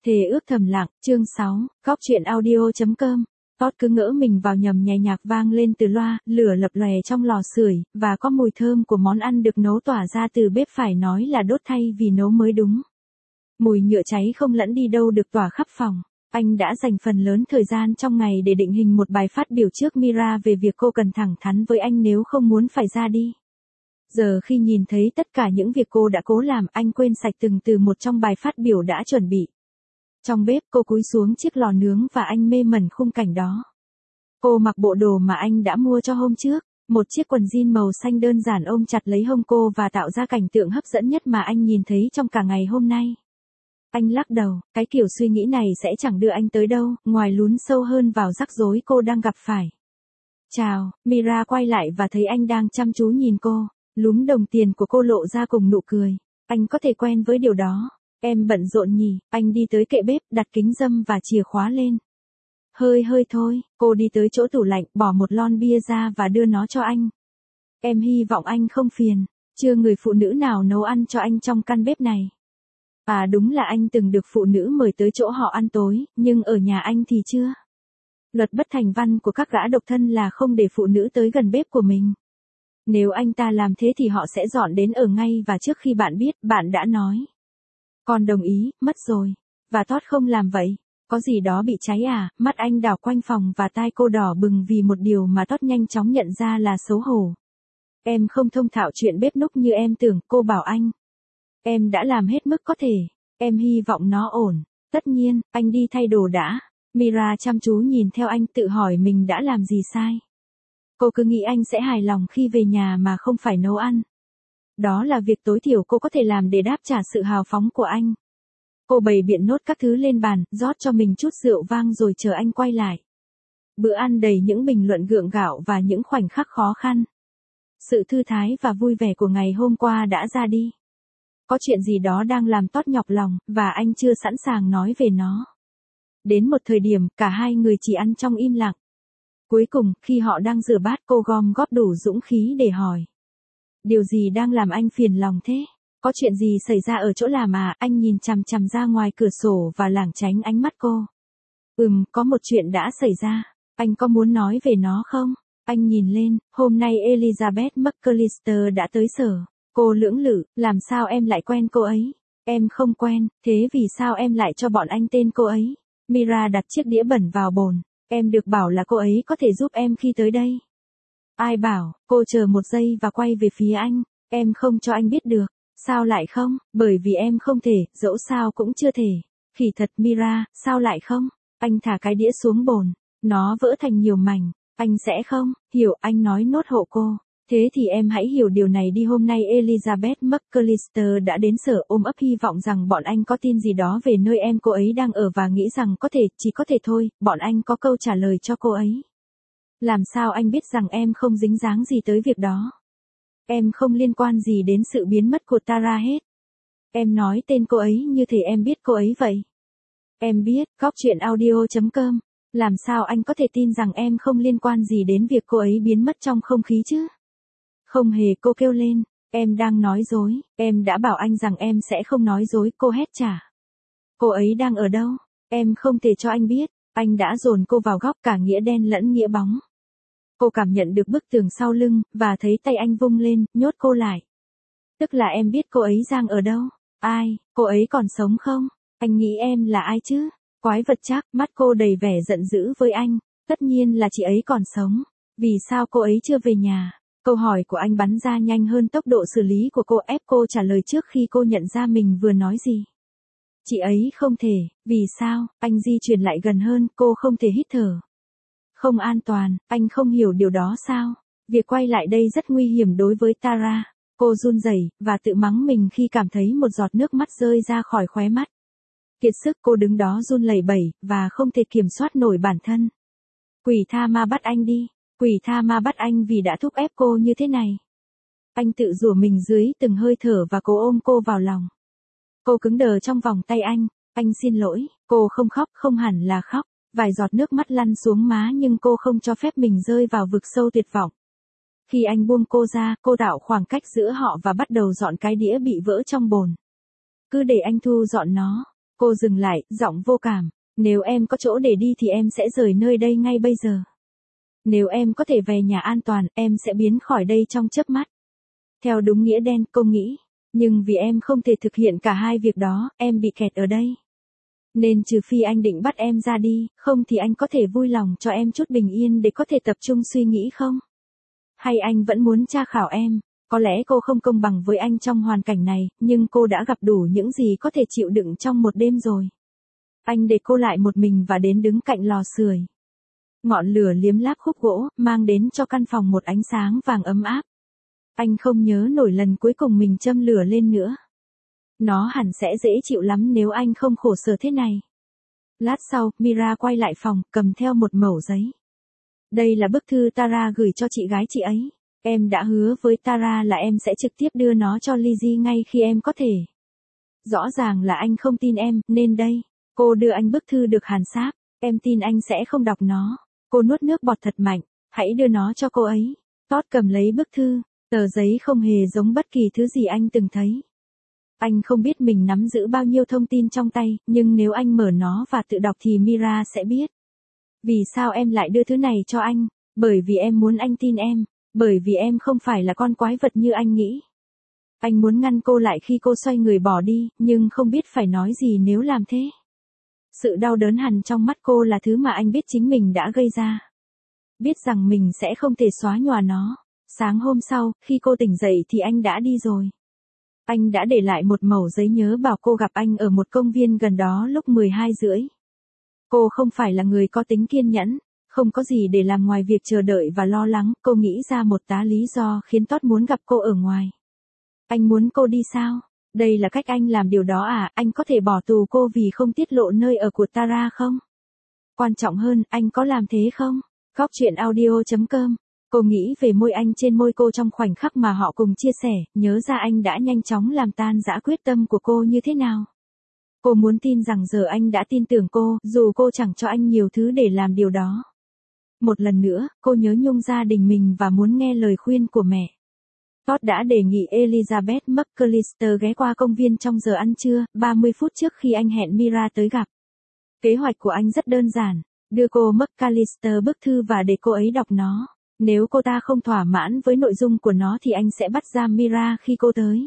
Thề ước thầm lặng, chương 6, góc truyện audio.com. Todd cứ ngỡ mình vào nhầm nhẹ nhạc vang lên từ loa, lửa lập lòe trong lò sưởi, và có mùi thơm của món ăn được nấu tỏa ra từ bếp, phải nói là đốt thay vì nấu mới đúng. Mùi nhựa cháy không lẫn đi đâu được tỏa khắp phòng. Anh đã dành phần lớn thời gian trong ngày để định hình một bài phát biểu trước Mira về việc cô cần thẳng thắn với anh nếu không muốn phải ra đi. Giờ khi nhìn thấy tất cả những việc cô đã cố làm, anh quên sạch từng từ một trong bài phát biểu đã chuẩn bị. Trong bếp, cô cúi xuống chiếc lò nướng và anh mê mẩn khung cảnh đó. Cô mặc bộ đồ mà anh đã mua cho hôm trước, một chiếc quần jean màu xanh đơn giản ôm chặt lấy hông cô và tạo ra cảnh tượng hấp dẫn nhất mà anh nhìn thấy trong cả ngày hôm nay. Anh lắc đầu, cái kiểu suy nghĩ này sẽ chẳng đưa anh tới đâu, ngoài lún sâu hơn vào rắc rối cô đang gặp phải. Chào, Mira quay lại và thấy anh đang chăm chú nhìn cô, lúm đồng tiền của cô lộ ra cùng nụ cười. Anh có thể quen với điều đó. Em bận rộn nhỉ, anh đi tới kệ bếp, đặt kính râm và chìa khóa lên. Hơi thôi, cô đi tới chỗ tủ lạnh, bỏ một lon bia ra và đưa nó cho anh. Em hy vọng anh không phiền, chưa người phụ nữ nào nấu ăn cho anh trong căn bếp này. À đúng là anh từng được phụ nữ mời tới chỗ họ ăn tối, nhưng ở nhà anh thì chưa. Luật bất thành văn của các gã độc thân là không để phụ nữ tới gần bếp của mình. Nếu anh ta làm thế thì họ sẽ dọn đến ở ngay và trước khi bạn biết, bạn đã nói. Con đồng ý, mất rồi. Và Todd không làm vậy. Có gì đó bị cháy à? Mắt anh đảo quanh phòng và tai cô đỏ bừng vì một điều mà Todd nhanh chóng nhận ra là xấu hổ. Em không thông thạo chuyện bếp núc như em tưởng, cô bảo anh. Em đã làm hết mức có thể. Em hy vọng nó ổn. Tất nhiên, anh đi thay đồ đã. Mira chăm chú nhìn theo anh, tự hỏi mình đã làm gì sai. Cô cứ nghĩ anh sẽ hài lòng khi về nhà mà không phải nấu ăn. Đó là việc tối thiểu cô có thể làm để đáp trả sự hào phóng của anh. Cô bày biện nốt các thứ lên bàn, rót cho mình chút rượu vang rồi chờ anh quay lại. Bữa ăn đầy những bình luận gượng gạo và những khoảnh khắc khó khăn. Sự thư thái và vui vẻ của ngày hôm qua đã ra đi. Có chuyện gì đó đang làm Todd nhọc lòng, và anh chưa sẵn sàng nói về nó. Đến một thời điểm, cả hai người chỉ ăn trong im lặng. Cuối cùng, khi họ đang rửa bát, cô gom góp đủ dũng khí để hỏi. Điều gì đang làm anh phiền lòng thế? Có chuyện gì xảy ra ở chỗ làm à? Anh nhìn chằm chằm ra ngoài cửa sổ và lảng tránh ánh mắt cô. Có một chuyện đã xảy ra. Anh có muốn nói về nó không? Anh nhìn lên, hôm nay Elizabeth McAllister đã tới sở. Cô lưỡng lự, làm sao em lại quen cô ấy? Em không quen, thế vì sao em lại cho bọn anh tên cô ấy? Mira đặt chiếc đĩa bẩn vào bồn. Em được bảo là cô ấy có thể giúp em khi tới đây. Ai bảo? Cô chờ một giây và quay về phía anh. Em không cho anh biết được. Sao lại không? Bởi vì em không thể, dẫu sao cũng chưa thể. Khỉ thật Mira, sao lại không? Anh thả cái đĩa xuống bồn. Nó vỡ thành nhiều mảnh. Anh sẽ không, hiểu, anh nói nốt hộ cô. Thế thì em hãy hiểu điều này đi, hôm nay Elizabeth McAllister đã đến sở, ôm ấp hy vọng rằng bọn anh có tin gì đó về nơi em cô ấy đang ở và nghĩ rằng có thể, chỉ có thể thôi, bọn anh có câu trả lời cho cô ấy. Làm sao anh biết rằng em không dính dáng gì tới việc đó? Em không liên quan gì đến sự biến mất của Tara hết. Em nói tên cô ấy như thể em biết cô ấy vậy. Em biết, góc truyện audio.com. Làm sao anh có thể tin rằng em không liên quan gì đến việc cô ấy biến mất trong không khí chứ? Không hề, cô kêu lên. Em đang nói dối, em đã bảo anh rằng em sẽ không nói dối, cô hét trả. Cô ấy đang ở đâu? Em không thể cho anh biết. Anh đã dồn cô vào góc, cả nghĩa đen lẫn nghĩa bóng. Cô cảm nhận được bức tường sau lưng, và thấy tay anh vung lên, nhốt cô lại. Tức là em biết cô ấy đang ở đâu? Ai, cô ấy còn sống không? Anh nghĩ em là ai chứ? Quái vật chắc, mắt cô đầy vẻ giận dữ với anh. Tất nhiên là chị ấy còn sống. Vì sao cô ấy chưa về nhà? Câu hỏi của anh bắn ra nhanh hơn tốc độ xử lý của cô, ép cô trả lời trước khi cô nhận ra mình vừa nói gì. Chị ấy không thể, vì sao? Anh di chuyển lại gần hơn, cô không thể hít thở. Không an toàn, anh không hiểu điều đó sao? Việc quay lại đây rất nguy hiểm đối với Tara. Cô run rẩy và tự mắng mình khi cảm thấy một giọt nước mắt rơi ra khỏi khóe mắt. Kiệt sức, cô đứng đó run lẩy bẩy và không thể kiểm soát nổi bản thân. Quỷ tha ma bắt anh đi. Quỷ tha ma bắt anh vì đã thúc ép cô như thế này. Anh tự rủa mình dưới từng hơi thở và cố ôm cô vào lòng. Cô cứng đờ trong vòng tay anh. Anh xin lỗi. Cô không khóc, không hẳn là khóc. Vài giọt nước mắt lăn xuống má nhưng cô không cho phép mình rơi vào vực sâu tuyệt vọng. Khi anh buông cô ra, cô tạo khoảng cách giữa họ và bắt đầu dọn cái đĩa bị vỡ trong bồn. Cứ để anh thu dọn nó. Cô dừng lại, giọng vô cảm. Nếu em có chỗ để đi thì em sẽ rời nơi đây ngay bây giờ. Nếu em có thể về nhà an toàn, em sẽ biến khỏi đây trong chớp mắt. Theo đúng nghĩa đen, cô nghĩ. Nhưng vì em không thể thực hiện cả hai việc đó, em bị kẹt ở đây. Nên trừ phi anh định bắt em ra đi, không thì anh có thể vui lòng cho em chút bình yên để có thể tập trung suy nghĩ không? Hay anh vẫn muốn tra khảo em? Có lẽ cô không công bằng với anh trong hoàn cảnh này, nhưng cô đã gặp đủ những gì có thể chịu đựng trong một đêm rồi. Anh để cô lại một mình và đến đứng cạnh lò sưởi. Ngọn lửa liếm láp khúc gỗ, mang đến cho căn phòng một ánh sáng vàng ấm áp. Anh không nhớ nổi lần cuối cùng mình châm lửa lên nữa. Nó hẳn sẽ dễ chịu lắm nếu anh không khổ sở thế này. Lát sau, Mira quay lại phòng, cầm theo một mẩu giấy. Đây là bức thư Tara gửi cho chị gái chị ấy. Em đã hứa với Tara là em sẽ trực tiếp đưa nó cho Lizzie ngay khi em có thể. Rõ ràng là anh không tin em, nên đây. Cô đưa anh bức thư được hàn sáp. Em tin anh sẽ không đọc nó. Cô nuốt nước bọt thật mạnh. Hãy đưa nó cho cô ấy. Todd cầm lấy bức thư. Tờ giấy không hề giống bất kỳ thứ gì anh từng thấy. Anh không biết mình nắm giữ bao nhiêu thông tin trong tay, nhưng nếu anh mở nó và tự đọc thì Mira sẽ biết. Vì sao em lại đưa thứ này cho anh? Bởi vì em muốn anh tin em. Bởi vì em không phải là con quái vật như anh nghĩ. Anh muốn ngăn cô lại khi cô xoay người bỏ đi, nhưng không biết phải nói gì nếu làm thế. Sự đau đớn hằn trong mắt cô là thứ mà anh biết chính mình đã gây ra. Biết rằng mình sẽ không thể xóa nhòa nó. Sáng hôm sau, khi cô tỉnh dậy thì anh đã đi rồi. Anh đã để lại một mẩu giấy nhớ bảo cô gặp anh ở một công viên gần đó lúc 12:30. Cô không phải là người có tính kiên nhẫn, không có gì để làm ngoài việc chờ đợi và lo lắng, cô nghĩ ra một tá lý do khiến Todd muốn gặp cô ở ngoài. Anh muốn cô đi sao? Đây là cách anh làm điều đó à? Anh có thể bỏ tù cô vì không tiết lộ nơi ở của Tara không? Quan trọng hơn, anh có làm thế không? Góc truyện audio.com. Cô nghĩ về môi anh trên môi cô trong khoảnh khắc mà họ cùng chia sẻ, nhớ ra anh đã nhanh chóng làm tan rã quyết tâm của cô như thế nào. Cô muốn tin rằng giờ anh đã tin tưởng cô, dù cô chẳng cho anh nhiều thứ để làm điều đó. Một lần nữa, cô nhớ nhung gia đình mình và muốn nghe lời khuyên của mẹ. Todd đã đề nghị Elizabeth McAllister ghé qua công viên trong giờ ăn trưa, 30 phút trước khi anh hẹn Mira tới gặp. Kế hoạch của anh rất đơn giản, đưa cô McAllister bức thư và để cô ấy đọc nó. Nếu cô ta không thỏa mãn với nội dung của nó thì anh sẽ bắt giam Mira khi cô tới.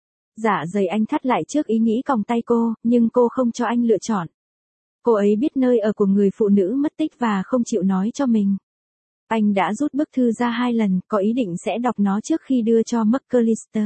Dạ dày anh thắt lại trước ý nghĩ còng tay cô, nhưng cô không cho anh lựa chọn. Cô ấy biết nơi ở của người phụ nữ mất tích và không chịu nói cho mình. Anh đã rút bức thư ra 2 lần, có ý định sẽ đọc nó trước khi đưa cho McAllister.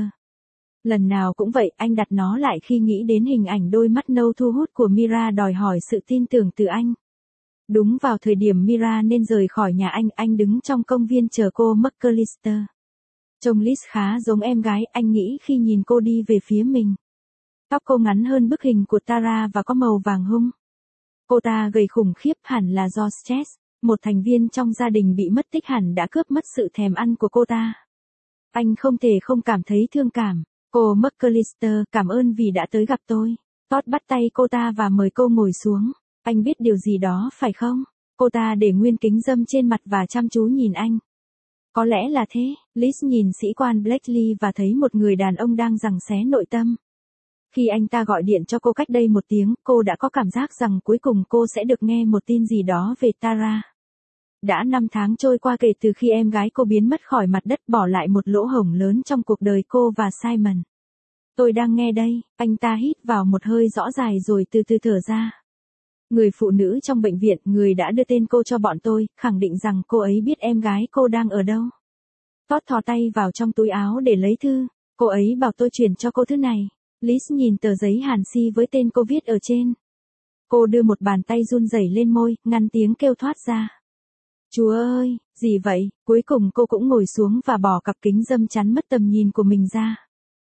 Lần nào cũng vậy, anh đặt nó lại khi nghĩ đến hình ảnh đôi mắt nâu thu hút của Mira đòi hỏi sự tin tưởng từ anh. Đúng vào thời điểm Mira nên rời khỏi nhà anh đứng trong công viên chờ cô McAllister. Trông Liz khá giống em gái, anh nghĩ khi nhìn cô đi về phía mình. Tóc cô ngắn hơn bức hình của Tara và có màu vàng hung. Cô ta gầy khủng khiếp hẳn là do stress, một thành viên trong gia đình bị mất tích hẳn đã cướp mất sự thèm ăn của cô ta. Anh không thể không cảm thấy thương cảm. Cô McAllister, cảm ơn vì đã tới gặp tôi. Todd bắt tay cô ta và mời cô ngồi xuống. Anh biết điều gì đó phải không? Cô ta để nguyên kính râm trên mặt và chăm chú nhìn anh. Có lẽ là thế, Liz nhìn sĩ quan Blakely và thấy một người đàn ông đang giằng xé nội tâm. Khi anh ta gọi điện cho cô cách đây 1 tiếng, cô đã có cảm giác rằng cuối cùng cô sẽ được nghe một tin gì đó về Tara. Đã 5 tháng trôi qua kể từ khi em gái cô biến mất khỏi mặt đất, bỏ lại một lỗ hổng lớn trong cuộc đời cô và Simon. Tôi đang nghe đây, anh ta hít vào một hơi rõ dài rồi từ từ thở ra. Người phụ nữ trong bệnh viện, người đã đưa tên cô cho bọn tôi, khẳng định rằng cô ấy biết em gái cô đang ở đâu. Todd thò tay vào trong túi áo để lấy thư. Cô ấy bảo tôi chuyển cho cô thứ này. Liz nhìn tờ giấy hàn xi với tên cô viết ở trên. Cô đưa một bàn tay run rẩy lên môi, ngăn tiếng kêu thoát ra. Chúa ơi, gì vậy? Cuối cùng cô cũng ngồi xuống và bỏ cặp kính râm chắn mất tầm nhìn của mình ra.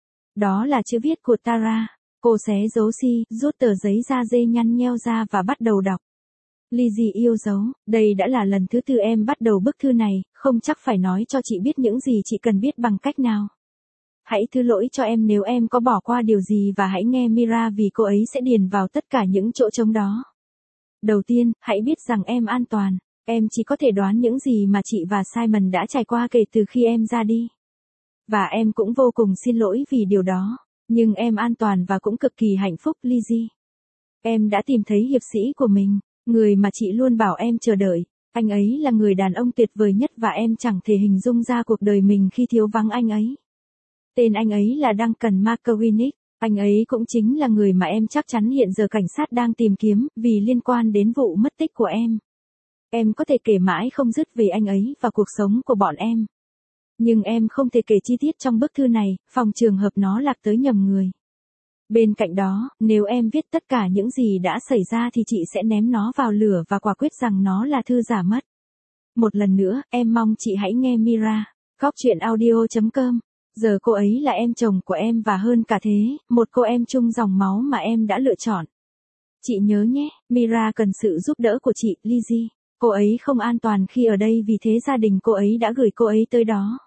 Đó là chữ viết của Tara. Cô xé dấu xi, rút tờ giấy da dê nhăn nheo ra và bắt đầu đọc. Lizzie yêu dấu, đây đã là lần thứ 4 em bắt đầu bức thư này, không chắc phải nói cho chị biết những gì chị cần biết bằng cách nào. Hãy thứ lỗi cho em nếu em có bỏ qua điều gì và hãy nghe Mira vì cô ấy sẽ điền vào tất cả những chỗ trống đó. Đầu tiên, hãy biết rằng em an toàn. Em chỉ có thể đoán những gì mà chị và Simon đã trải qua kể từ khi em ra đi. Và em cũng vô cùng xin lỗi vì điều đó. Nhưng em an toàn và cũng cực kỳ hạnh phúc, Lizzie. Em đã tìm thấy hiệp sĩ của mình, người mà chị luôn bảo em chờ đợi. Anh ấy là người đàn ông tuyệt vời nhất và em chẳng thể hình dung ra cuộc đời mình khi thiếu vắng anh ấy. Tên anh ấy là Duncan McIntyre. Anh ấy cũng chính là người mà em chắc chắn hiện giờ cảnh sát đang tìm kiếm vì liên quan đến vụ mất tích của em. Em có thể kể mãi không dứt về anh ấy và cuộc sống của bọn em. Nhưng em không thể kể chi tiết trong bức thư này, phòng trường hợp nó lạc tới nhầm người. Bên cạnh đó, nếu em viết tất cả những gì đã xảy ra thì chị sẽ ném nó vào lửa và quả quyết rằng nó là thư giả mất. Một lần nữa, em mong chị hãy nghe Mira. Góc chuyện audio.com. Giờ cô ấy là em chồng của em và hơn cả thế, một cô em chung dòng máu mà em đã lựa chọn. Chị nhớ nhé, Mira cần sự giúp đỡ của chị, Lizzie. Cô ấy không an toàn khi ở đây vì thế gia đình cô ấy đã gửi cô ấy tới đó.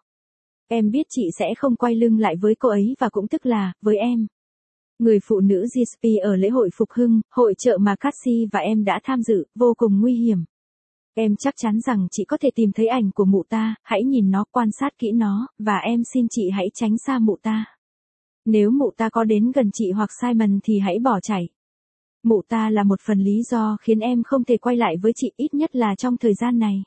Em biết chị sẽ không quay lưng lại với cô ấy và cũng tức là, với em. Người phụ nữ GSP ở lễ hội Phục Hưng, hội chợ mà Cassie và em đã tham dự, vô cùng nguy hiểm. Em chắc chắn rằng chị có thể tìm thấy ảnh của mụ ta, hãy nhìn nó, quan sát kỹ nó, và em xin chị hãy tránh xa mụ ta. Nếu mụ ta có đến gần chị hoặc Simon thì hãy bỏ chạy. Mụ ta là một phần lý do khiến em không thể quay lại với chị, ít nhất là trong thời gian này.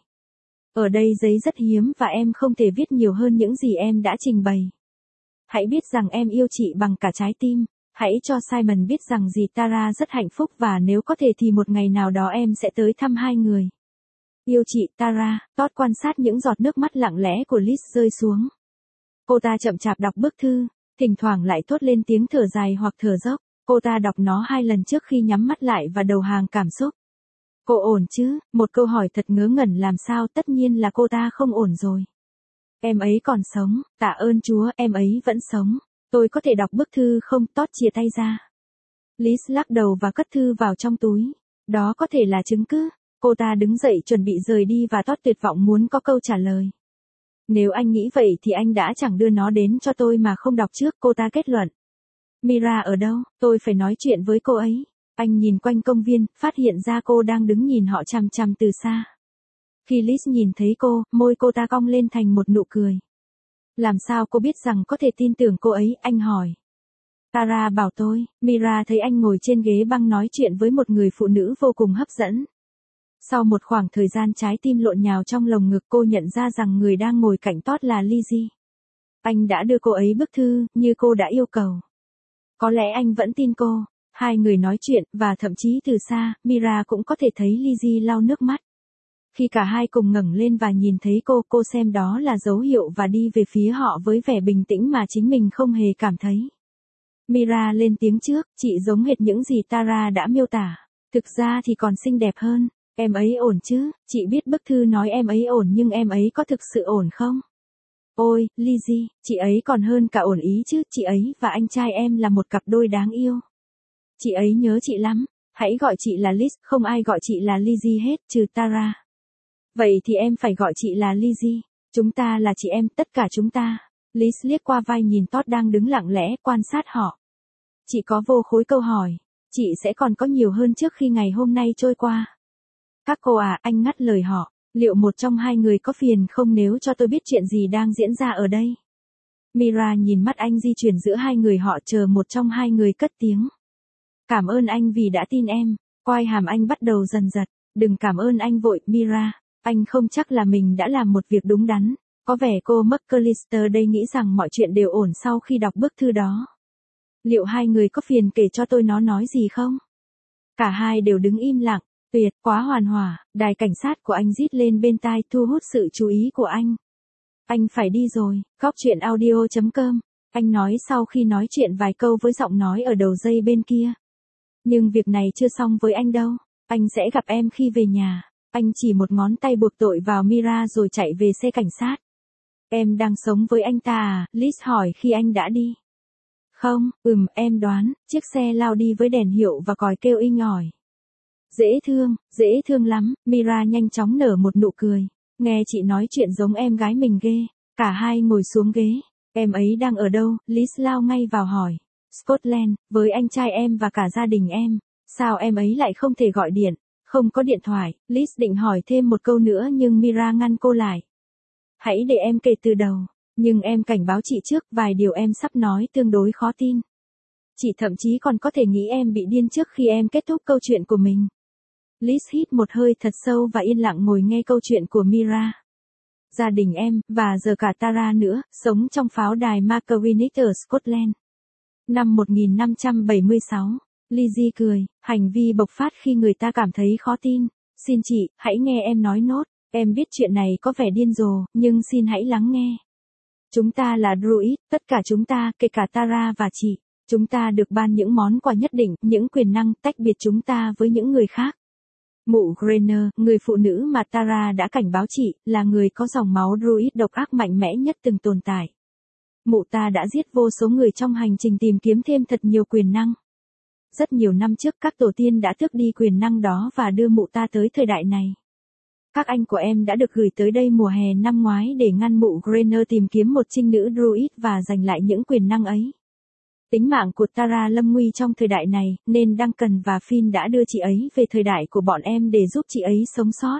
Ở đây giấy rất hiếm và em không thể viết nhiều hơn những gì em đã trình bày. Hãy biết rằng em yêu chị bằng cả trái tim. Hãy cho Simon biết rằng dì Tara rất hạnh phúc và nếu có thể thì một ngày nào đó em sẽ tới thăm hai người. Yêu chị, Tara. Todd quan sát những giọt nước mắt lặng lẽ của Liz rơi xuống. Cô ta chậm chạp đọc bức thư, thỉnh thoảng lại thốt lên tiếng thở dài hoặc thở dốc. Cô ta đọc nó 2 lần trước khi nhắm mắt lại và đầu hàng cảm xúc. Cô ổn chứ? Một câu hỏi thật ngớ ngẩn làm sao, tất nhiên là cô ta không ổn rồi. Em ấy còn sống, tạ ơn Chúa, em ấy vẫn sống. Tôi có thể đọc bức thư không? Todd chia tay ra. Liz lắc đầu và cất thư vào trong túi. Đó có thể là chứng cứ. Cô ta đứng dậy chuẩn bị rời đi và Todd tuyệt vọng muốn có câu trả lời. Nếu anh nghĩ vậy thì anh đã chẳng đưa nó đến cho tôi mà không đọc trước, cô ta kết luận. Mira ở đâu? Tôi phải nói chuyện với cô ấy. Anh nhìn quanh công viên, phát hiện ra cô đang đứng nhìn họ chằm chằm từ xa. Khi Liz nhìn thấy cô, môi cô ta cong lên thành một nụ cười. Làm sao cô biết rằng có thể tin tưởng cô ấy, anh hỏi. Tara bảo tôi. Mira thấy anh ngồi trên ghế băng nói chuyện với một người phụ nữ vô cùng hấp dẫn. Sau một khoảng thời gian trái tim lộn nhào trong lồng ngực, cô nhận ra rằng người đang ngồi cạnh Todd là Lizzie. Anh đã đưa cô ấy bức thư, như cô đã yêu cầu. Có lẽ anh vẫn tin cô. Hai người nói chuyện, và thậm chí từ xa, Mira cũng có thể thấy Lizzie lau nước mắt. Khi cả hai cùng ngẩng lên và nhìn thấy cô xem đó là dấu hiệu và đi về phía họ với vẻ bình tĩnh mà chính mình không hề cảm thấy. Mira lên tiếng trước, chị giống hệt những gì Tara đã miêu tả. Thực ra thì còn xinh đẹp hơn. Em ấy ổn chứ? Chị biết bức thư nói em ấy ổn nhưng em ấy có thực sự ổn không? Ôi, Lizzie, chị ấy còn hơn cả ổn ý chứ, chị ấy và anh trai em là một cặp đôi đáng yêu. Chị ấy nhớ chị lắm. Hãy gọi chị là Liz, không ai gọi chị là Lizzie hết, trừ Tara. Vậy thì em phải gọi chị là Lizzie. Chúng ta là chị em, tất cả chúng ta. Liz liếc qua vai nhìn Todd đang đứng lặng lẽ, quan sát họ. Chị có vô khối câu hỏi. Chị sẽ còn có nhiều hơn trước khi ngày hôm nay trôi qua. Các cô à, anh ngắt lời họ. Liệu một trong hai người có phiền không nếu cho tôi biết chuyện gì đang diễn ra ở đây? Mira nhìn mắt anh di chuyển giữa hai người họ, chờ một trong hai người cất tiếng. Cảm ơn anh vì đã tin em. Quai hàm anh bắt đầu dần giật. Đừng cảm ơn anh vội, Mira. Anh không chắc là mình đã làm một việc đúng đắn. Có vẻ cô McAllister đây nghĩ rằng mọi chuyện đều ổn sau khi đọc bức thư đó. Liệu hai người có phiền kể cho tôi nó nói gì không? Cả hai đều đứng im lặng. Tuyệt, quá hoàn hỏa. Đài cảnh sát của anh rít lên bên tai, thu hút sự chú ý của anh. Anh phải đi rồi. Góc chuyện audio.com. Anh nói sau khi nói chuyện vài câu với giọng nói ở đầu dây bên kia. Nhưng việc này chưa xong với anh đâu. Anh sẽ gặp em khi về nhà. Anh chỉ một ngón tay buộc tội vào Mira rồi chạy về xe cảnh sát. Em đang sống với anh ta à? Liz hỏi khi anh đã đi. Không, em đoán. Chiếc xe lao đi với đèn hiệu và còi kêu inh ỏi. Dễ thương lắm. Mira nhanh chóng nở một nụ cười. Nghe chị nói chuyện giống em gái mình ghê. Cả hai ngồi xuống ghế. Em ấy đang ở đâu? Liz lao ngay vào hỏi. Scotland, với anh trai em và cả gia đình em. Sao em ấy lại không thể gọi điện? Không có điện thoại. Liz định hỏi thêm một câu nữa nhưng Mira ngăn cô lại. Hãy để em kể từ đầu. Nhưng em cảnh báo chị trước, vài điều em sắp nói tương đối khó tin. Chị thậm chí còn có thể nghĩ em bị điên trước khi em kết thúc câu chuyện của mình. Liz hít một hơi thật sâu và yên lặng ngồi nghe câu chuyện của Mira. Gia đình em, và giờ cả Tara nữa, sống trong pháo đài Macquarie ở Scotland. Năm 1576, Lizzie cười, hành vi bộc phát khi người ta cảm thấy khó tin. Xin chị, hãy nghe em nói nốt. Em biết chuyện này có vẻ điên rồ, nhưng xin hãy lắng nghe. Chúng ta là Druid, tất cả chúng ta, kể cả Tara và chị. Chúng ta được ban những món quà nhất định, những quyền năng tách biệt chúng ta với những người khác. Mụ Grainer, người phụ nữ mà Tara đã cảnh báo chị, là người có dòng máu Druid độc ác mạnh mẽ nhất từng tồn tại. Mụ ta đã giết vô số người trong hành trình tìm kiếm thêm thật nhiều quyền năng. Rất nhiều năm trước các tổ tiên đã tước đi quyền năng đó và đưa mụ ta tới thời đại này. Các anh của em đã được gửi tới đây mùa hè năm ngoái để ngăn mụ Grainer tìm kiếm một trinh nữ Druid và giành lại những quyền năng ấy. Tính mạng của Tara lâm nguy trong thời đại này, nên Duncan và Finn đã đưa chị ấy về thời đại của bọn em để giúp chị ấy sống sót.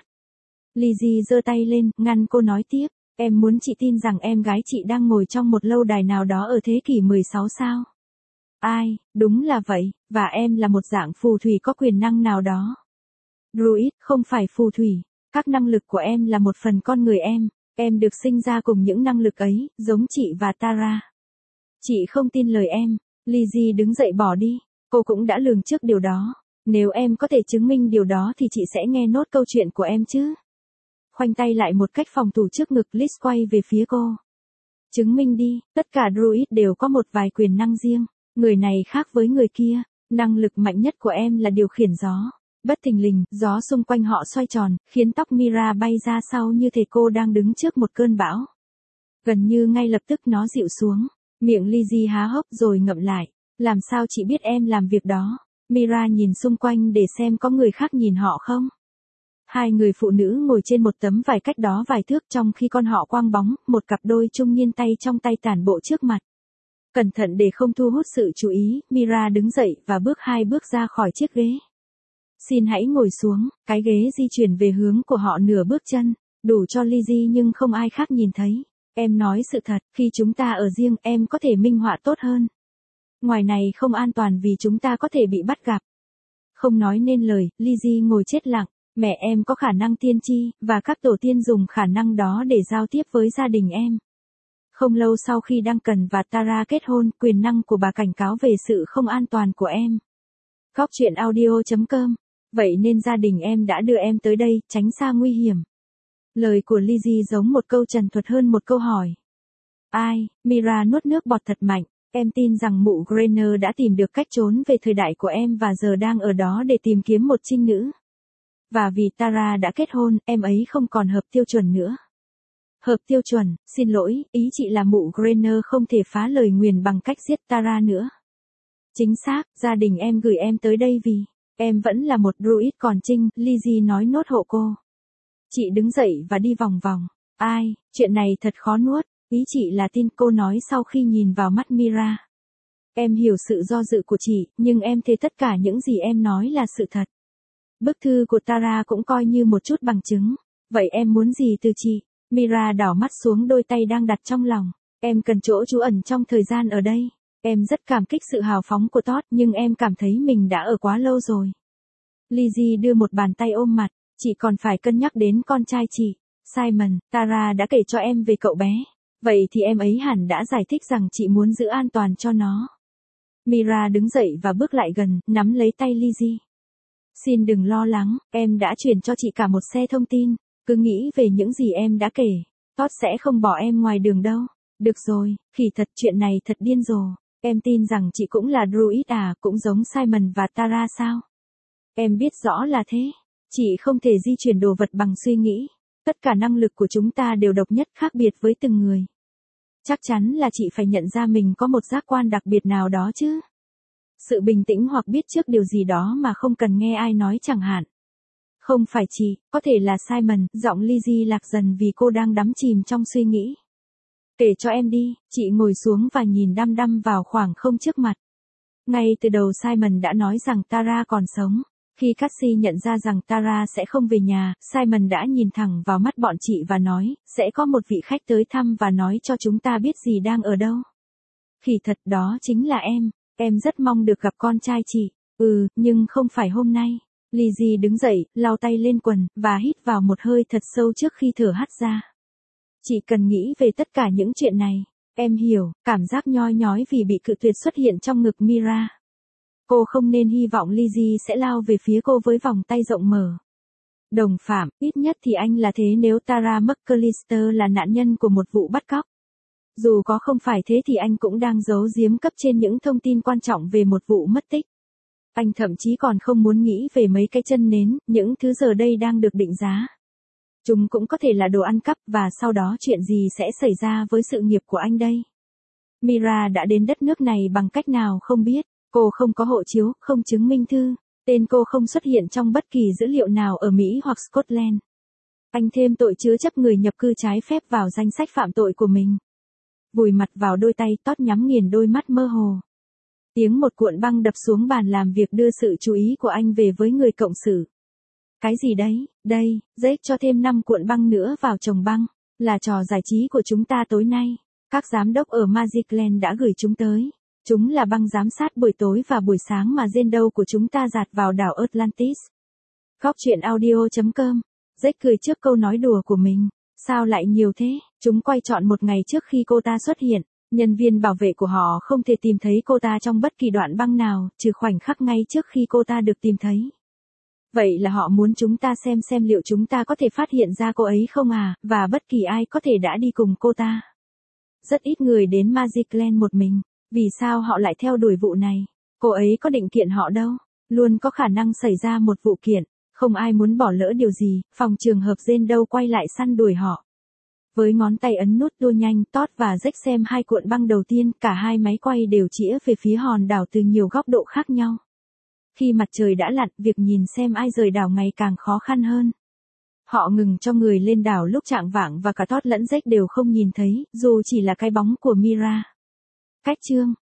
Lizzie giơ tay lên, ngăn cô nói tiếp. Em muốn chị tin rằng em gái chị đang ngồi trong một lâu đài nào đó ở thế kỷ 16 sao? Ai, đúng là vậy, và em là một dạng phù thủy có quyền năng nào đó. Druid không phải phù thủy. Các năng lực của em là một phần con người em được sinh ra cùng những năng lực ấy, giống chị và Tara. Chị không tin lời em. Lizzie đứng dậy bỏ đi. Cô cũng đã lường trước điều đó. Nếu em có thể chứng minh điều đó thì chị sẽ nghe nốt câu chuyện của em chứ. Khoanh tay lại một cách phòng thủ trước ngực, Liz quay về phía cô. Chứng minh đi, tất cả Druid đều có một vài quyền năng riêng. Người này khác với người kia. Năng lực mạnh nhất của em là điều khiển gió. Bất thình lình, gió xung quanh họ xoay tròn, khiến tóc Mira bay ra sau như thể cô đang đứng trước một cơn bão. Gần như ngay lập tức nó dịu xuống. Miệng Lizzie há hốc rồi ngậm lại. Làm sao chị biết em làm việc đó? Mira nhìn xung quanh để xem có người khác nhìn họ không. Hai người phụ nữ ngồi trên một tấm vải cách đó vài thước trong khi con họ quang bóng, một cặp đôi trung niên tay trong tay tản bộ trước mặt. Cẩn thận để không thu hút sự chú ý, Mira đứng dậy và bước 2 bước ra khỏi chiếc ghế. Xin hãy ngồi xuống, cái ghế di chuyển về hướng của họ nửa bước chân, đủ cho Lizzie nhưng không ai khác nhìn thấy. Em nói sự thật, khi chúng ta ở riêng em có thể minh họa tốt hơn. Ngoài này không an toàn vì chúng ta có thể bị bắt gặp. Không nói nên lời, Lizzie ngồi chết lặng. Mẹ em có khả năng tiên tri, và các tổ tiên dùng khả năng đó để giao tiếp với gia đình em. Không lâu sau khi Duncan và Tara kết hôn, quyền năng của bà cảnh cáo về sự không an toàn của em. Góc truyện audio.com. Vậy nên gia đình em đã đưa em tới đây, tránh xa nguy hiểm. Lời của Lizzie giống một câu trần thuật hơn một câu hỏi. Ai, Mira nuốt nước bọt thật mạnh. Em tin rằng mụ Grainer đã tìm được cách trốn về thời đại của em và giờ đang ở đó để tìm kiếm một trinh nữ. Và vì Tara đã kết hôn, em ấy không còn hợp tiêu chuẩn nữa. Hợp tiêu chuẩn, xin lỗi, ý chị là mụ Grainer không thể phá lời nguyền bằng cách giết Tara nữa. Chính xác, gia đình em gửi em tới đây vì em vẫn là một Druid còn trinh, Lizzie nói nốt hộ cô. Chị đứng dậy và đi vòng vòng. Ai, chuyện này thật khó nuốt, ý chị là tin, cô nói sau khi nhìn vào mắt Mira. Em hiểu sự do dự của chị, nhưng em thấy tất cả những gì em nói là sự thật. Bức thư của Tara cũng coi như một chút bằng chứng. Vậy em muốn gì từ chị? Mira đảo mắt xuống đôi tay đang đặt trong lòng. Em cần chỗ trú ẩn trong thời gian ở đây. Em rất cảm kích sự hào phóng của Todd, nhưng em cảm thấy mình đã ở quá lâu rồi. Lizzie đưa một bàn tay ôm mặt. Chị còn phải cân nhắc đến con trai chị. Simon, Tara đã kể cho em về cậu bé. Vậy thì em ấy hẳn đã giải thích rằng chị muốn giữ an toàn cho nó. Mira đứng dậy và bước lại gần, nắm lấy tay Lizzie. Xin đừng lo lắng, em đã chuyển cho chị cả một xe thông tin. Cứ nghĩ về những gì em đã kể. Todd sẽ không bỏ em ngoài đường đâu. Được rồi, khỉ thật, chuyện này thật điên rồ. Em tin rằng chị cũng là Druid à, cũng giống Simon và Tara sao? Em biết rõ là thế. Chị không thể di chuyển đồ vật bằng suy nghĩ. Tất cả năng lực của chúng ta đều độc nhất, khác biệt với từng người. Chắc chắn là chị phải nhận ra mình có một giác quan đặc biệt nào đó chứ. Sự bình tĩnh hoặc biết trước điều gì đó mà không cần nghe ai nói chẳng hạn. Không phải chị, có thể là Simon, giọng Lizzie lạc dần vì cô đang đắm chìm trong suy nghĩ. Kể cho em đi, chị ngồi xuống và nhìn đăm đăm vào khoảng không trước mặt. Ngay từ đầu Simon đã nói rằng Tara còn sống. Khi Cassie nhận ra rằng Tara sẽ không về nhà, Simon đã nhìn thẳng vào mắt bọn chị và nói, sẽ có một vị khách tới thăm và nói cho chúng ta biết gì đang ở đâu. Khỉ thật, đó chính là em. Em rất mong được gặp con trai chị. Nhưng không phải hôm nay. Lizzie đứng dậy, lau tay lên quần, và hít vào một hơi thật sâu trước khi thở hắt ra. Chị cần nghĩ về tất cả những chuyện này. Em hiểu, cảm giác nhoi nhói vì bị cự tuyệt xuất hiện trong ngực Mira. Cô không nên hy vọng Lizzie sẽ lao về phía cô với vòng tay rộng mở. Đồng phạm, ít nhất thì anh là thế nếu Tara McAllister là nạn nhân của một vụ bắt cóc. Dù có không phải thế thì anh cũng đang giấu giếm cấp trên những thông tin quan trọng về một vụ mất tích. Anh thậm chí còn không muốn nghĩ về mấy cái chân nến, những thứ giờ đây đang được định giá. Chúng cũng có thể là đồ ăn cắp và sau đó chuyện gì sẽ xảy ra với sự nghiệp của anh đây? Mira đã đến đất nước này bằng cách nào không biết. Cô không có hộ chiếu, không chứng minh thư. Tên cô không xuất hiện trong bất kỳ dữ liệu nào ở Mỹ hoặc Scotland. Anh thêm tội chứa chấp người nhập cư trái phép vào danh sách phạm tội của mình. Vùi mặt vào đôi tay, Todd nhắm nghiền đôi mắt mơ hồ. Tiếng một cuộn băng đập xuống bàn làm việc đưa sự chú ý của anh về với người cộng sự. Cái gì đấy, đây, Jake cho thêm 5 cuộn băng nữa vào chồng băng, là trò giải trí của chúng ta tối nay. Các giám đốc ở Magicland đã gửi chúng tới. Chúng là băng giám sát buổi tối và buổi sáng mà Zendou của chúng ta dạt vào đảo Atlantis. Góc truyện audio.com. Jake cười trước câu nói đùa của mình. Sao lại nhiều thế? Chúng quay trọn một ngày trước khi cô ta xuất hiện. Nhân viên bảo vệ của họ không thể tìm thấy cô ta trong bất kỳ đoạn băng nào, trừ khoảnh khắc ngay trước khi cô ta được tìm thấy. Vậy là họ muốn chúng ta xem liệu chúng ta có thể phát hiện ra cô ấy không à, và bất kỳ ai có thể đã đi cùng cô ta. Rất ít người đến Magicland một mình. Vì sao họ lại theo đuổi vụ này? Cô ấy có định kiện họ đâu. Luôn có khả năng xảy ra một vụ kiện. Không ai muốn bỏ lỡ điều gì, phòng trường hợp Zendou quay lại săn đuổi họ. Với ngón tay ấn nút đua nhanh, Todd và Jake xem 2 cuộn băng đầu tiên, cả hai máy quay đều chĩa về phía hòn đảo từ nhiều góc độ khác nhau. Khi mặt trời đã lặn, việc nhìn xem ai rời đảo ngày càng khó khăn hơn. Họ ngừng cho người lên đảo lúc chạng vạng và cả Todd lẫn Jake đều không nhìn thấy, dù chỉ là cái bóng của Mira. Cách chương